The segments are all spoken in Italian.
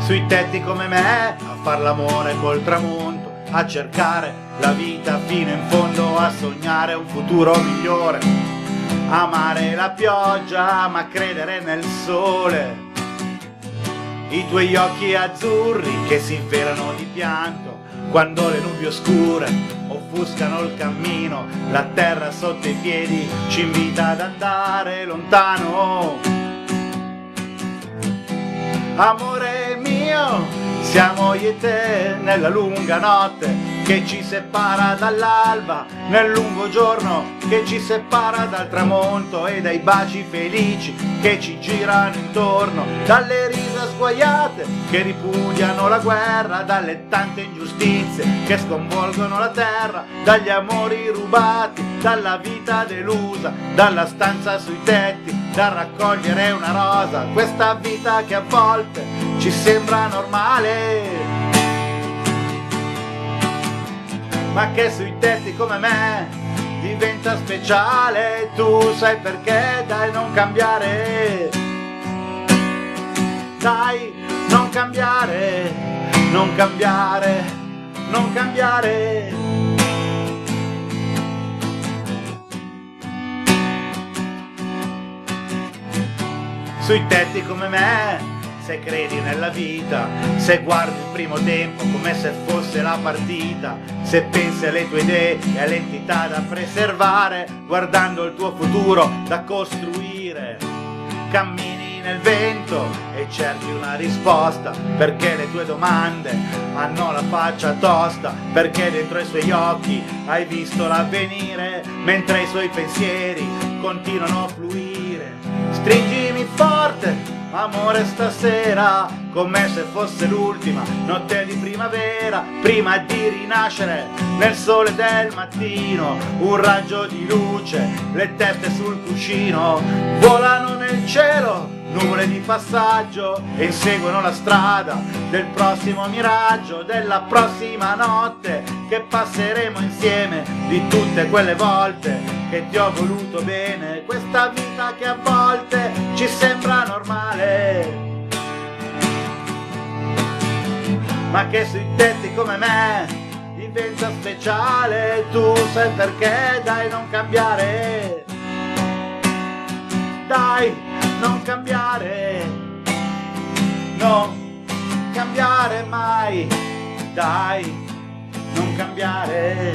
sui tetti come me, a far l'amore col tramonto, a cercare la vita fino in fondo, a sognare un futuro migliore, amare la pioggia ma credere nel sole, i tuoi occhi azzurri che si infelano di pianto quando le nubi oscure offuscano il cammino, la terra sotto i piedi ci invita ad andare lontano. Amore mio, siamo io e te nella lunga notte che ci separa dall'alba, nel lungo giorno che ci separa dal tramonto e dai baci felici che ci girano intorno, dalle risa sguaiate che ripudiano la guerra, dalle tante ingiustizie che sconvolgono la terra, dagli amori rubati, dalla vita delusa, dalla stanza sui tetti, da raccogliere una rosa, questa vita che a volte ci sembra normale, ma che sui tetti come me diventa speciale. Tu sai perché, dai non cambiare, dai non cambiare, non cambiare, non cambiare. Sui tetti come me, se credi nella vita, se guardi il primo tempo come se fosse la partita, se pensi alle tue idee e alle entità da preservare, guardando il tuo futuro da costruire, cammini nel vento e cerchi una risposta, perché le tue domande hanno la faccia tosta, perché dentro i suoi occhi hai visto l'avvenire, mentre i suoi pensieri continuano a fluire. Stringimi forte, amore, stasera, come se fosse l'ultima notte di primavera, prima di rinascere nel sole del mattino, un raggio di luce, le teste sul cuscino, volano nel cielo nuvole di passaggio e inseguono la strada del prossimo miraggio, della prossima notte che passeremo insieme, di tutte quelle volte che ti ho voluto bene, questa vita che a volte ci sembra normale, ma che sui tetti come me diventa speciale. Tu sai perché, dai non cambiare, dai non cambiare, non cambiare mai, dai non cambiare.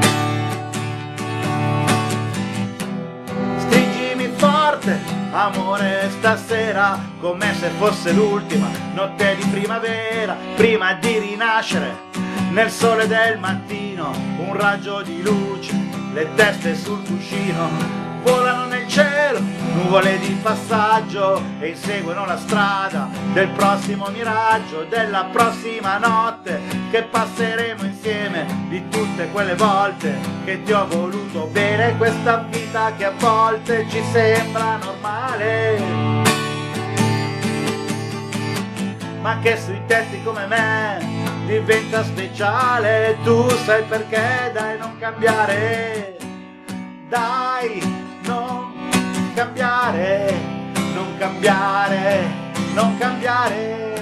Stringimi forte, amore, stasera, come se fosse l'ultima notte di primavera, prima di rinascere nel sole del mattino, un raggio di luce, le teste sul cuscino, volano nel cielo nuvole di passaggio e inseguono la strada del prossimo miraggio, della prossima notte che passeremo insieme, di tutte quelle volte che ti ho voluto bene, questa vita che a volte ci sembra normale, ma che sui tetti come me diventa speciale. Tu sai perché, dai non cambiare, dai non cambiare, non cambiare, non cambiare.